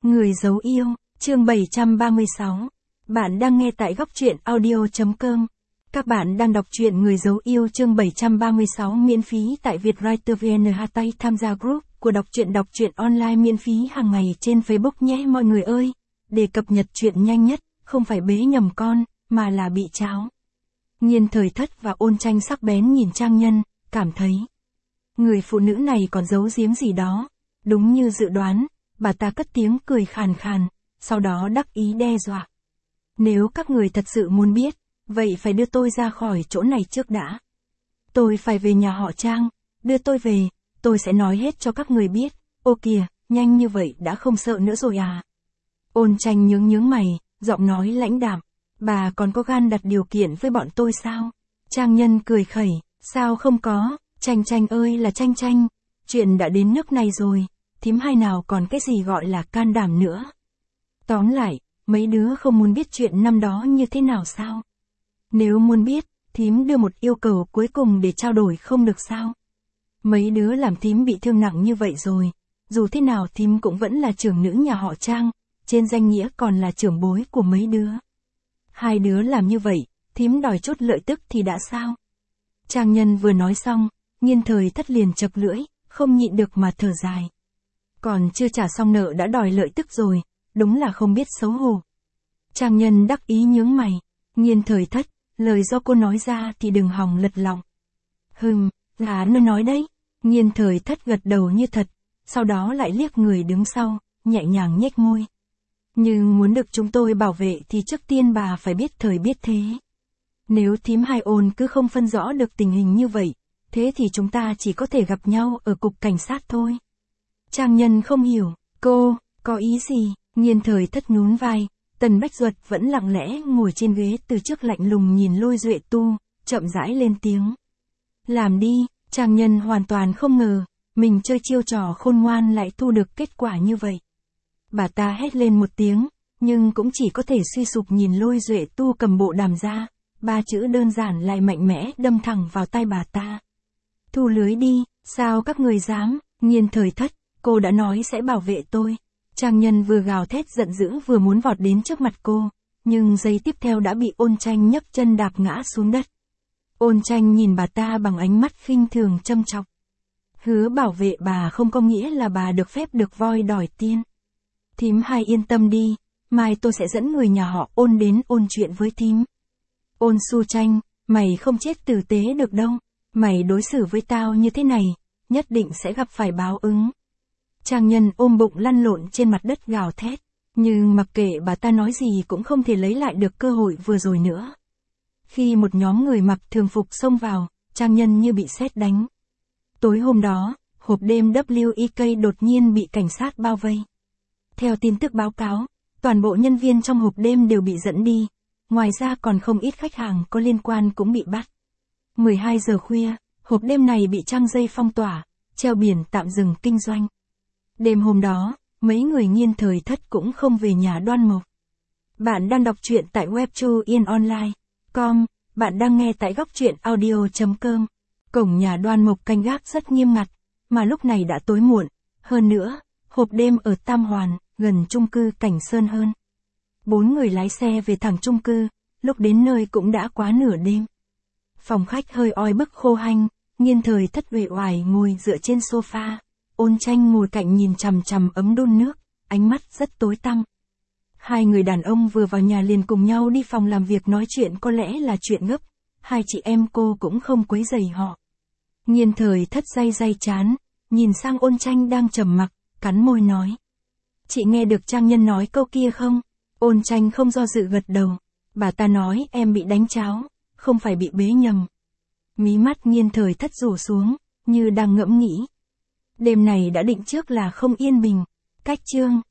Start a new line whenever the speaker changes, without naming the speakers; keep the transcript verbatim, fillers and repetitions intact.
Người giấu yêu, chương bảy trăm ba mươi sáu. Bạn đang nghe tại góc truyện audio.com. Các bạn đang đọc truyện Người giấu yêu chương bảy trăm ba mươi sáu miễn phí tại Vietwriter vê en. Hashtag tham gia group của đọc truyện đọc truyện online miễn phí hàng ngày trên Facebook nhé mọi người ơi. Để cập nhật truyện nhanh nhất, không phải bế nhầm con, mà là bị cháo. Nhiên Thời Thất và Ôn Tranh sắc bén nhìn Trang Nhân, cảm thấy người phụ nữ này còn giấu giếm gì đó. Đúng như dự đoán, bà ta cất tiếng cười khàn khàn, sau đó đắc ý đe dọa. Nếu các người thật sự muốn biết, vậy phải đưa tôi ra khỏi chỗ này trước đã. Tôi phải về nhà họ Trang, đưa tôi về, tôi sẽ nói hết cho các người biết. Ô kìa, nhanh như vậy đã không sợ nữa rồi à? Ôn Tranh nhướng nhướng mày, giọng nói lãnh đạm. Bà còn có gan đặt điều kiện với bọn tôi sao? Trang Nhân cười khẩy, sao không có, Tranh Tranh ơi là Tranh Tranh, chuyện đã đến nước này rồi, thím hai nào còn cái gì gọi là can đảm nữa. Tóm lại, mấy đứa không muốn biết chuyện năm đó như thế nào sao? Nếu muốn biết, thím đưa một yêu cầu cuối cùng để trao đổi không được sao? Mấy đứa làm thím bị thương nặng như vậy rồi, dù thế nào thím cũng vẫn là trưởng nữ nhà họ Trang, trên danh nghĩa còn là trưởng bối của mấy đứa. Hai đứa làm như vậy, thím đòi chút lợi tức thì đã sao? Trang Nhân vừa nói xong, Nhiên Thời Thất liền chật lưỡi, không nhịn được mà thở dài. Còn chưa trả xong nợ đã đòi lợi tức rồi, đúng là không biết xấu hổ. Trang Nhân đắc ý nhướng mày, Nhiên Thời Thất, lời do cô nói ra thì đừng hòng lật lọng. Hừm, là nó nói đấy. Nhiên Thời Thất gật đầu như thật, sau đó lại liếc người đứng sau, nhẹ nhàng nhếch môi. Nhưng muốn được chúng tôi bảo vệ thì trước tiên bà phải biết thời biết thế. Nếu thím hai Ôn cứ không phân rõ được tình hình như vậy, thế thì chúng ta chỉ có thể gặp nhau ở cục cảnh sát thôi. Trang Nhân không hiểu, cô, có ý gì? Nhiên Thời Thất nhún vai, Tần Bách Duật vẫn lặng lẽ ngồi trên ghế từ trước lạnh lùng nhìn Lôi Duệ Tu, chậm rãi lên tiếng. Làm đi, Trang Nhân hoàn toàn không ngờ, mình chơi chiêu trò khôn ngoan lại thu được kết quả như vậy. Bà ta hét lên một tiếng, nhưng cũng chỉ có thể suy sụp nhìn Lôi Duệ Tu cầm bộ đàm ra, ba chữ đơn giản lại mạnh mẽ đâm thẳng vào tay bà ta. Thu lưới đi, sao các người dám? Nhiên Thời Thất, cô đã nói sẽ bảo vệ tôi. Trang Nhân vừa gào thét giận dữ vừa muốn vọt đến trước mặt cô, nhưng giây tiếp theo đã bị Ôn Tranh nhấc chân đạp ngã xuống đất. Ôn Tranh nhìn bà ta bằng ánh mắt khinh thường châm chọc. Hứa bảo vệ bà không có nghĩa là bà được phép được voi đòi tiên. Thím hai yên tâm đi, mai tôi sẽ dẫn người nhà họ Ôn đến ôn chuyện với thím. Ôn Su Tranh, mày không chết tử tế được đâu, mày đối xử với tao như thế này, nhất định sẽ gặp phải báo ứng. Trang Nhân ôm bụng lăn lộn trên mặt đất gào thét, nhưng mặc kệ bà ta nói gì cũng không thể lấy lại được cơ hội vừa rồi nữa. Khi một nhóm người mặc thường phục xông vào, Trang Nhân như bị sét đánh. Tối hôm đó, hộp đêm W E K đột nhiên bị cảnh sát bao vây. Theo tin tức báo cáo, toàn bộ nhân viên trong hộp đêm đều bị dẫn đi, ngoài ra còn không ít khách hàng có liên quan cũng bị bắt. mười hai giờ khuya, hộp đêm này bị trăng dây phong tỏa, treo biển tạm dừng kinh doanh. Đêm hôm đó, mấy người Nhiên Thời Thất cũng không về nhà Đoan Mộc. Bạn đang đọc truyện tại webtoon online chấm com, bạn đang nghe tại góc truyện audio.com. Cổng nhà Đoan Mộc canh gác rất nghiêm ngặt, mà lúc này đã tối muộn, hơn nữa, hộp đêm ở Tam Hoàn, gần chung cư Cảnh Sơn hơn. Bốn người lái xe về thẳng chung cư, lúc đến nơi cũng đã quá nửa đêm. Phòng khách hơi oi bức khô hanh, Nhiên Thời Thất uể oải ngồi dựa trên sofa. Ôn Tranh ngồi cạnh nhìn chằm chằm ấm đun nước, ánh mắt rất tối tăm. Hai người đàn ông vừa vào nhà liền cùng nhau đi phòng làm việc nói chuyện có lẽ là chuyện gấp, hai chị em cô cũng không quấy rầy họ. Nhiên Thời Thất day day chán, nhìn sang Ôn Tranh đang trầm mặc, cắn môi nói. Chị nghe được Trang Nhân nói câu kia không? Ôn Tranh không do dự gật đầu, bà ta nói em bị đánh cháo, không phải bị bế nhầm. Mí mắt Nhiên Thời Thất rủ xuống, như đang ngẫm nghĩ. Đêm này đã định trước là không yên bình. Cách chương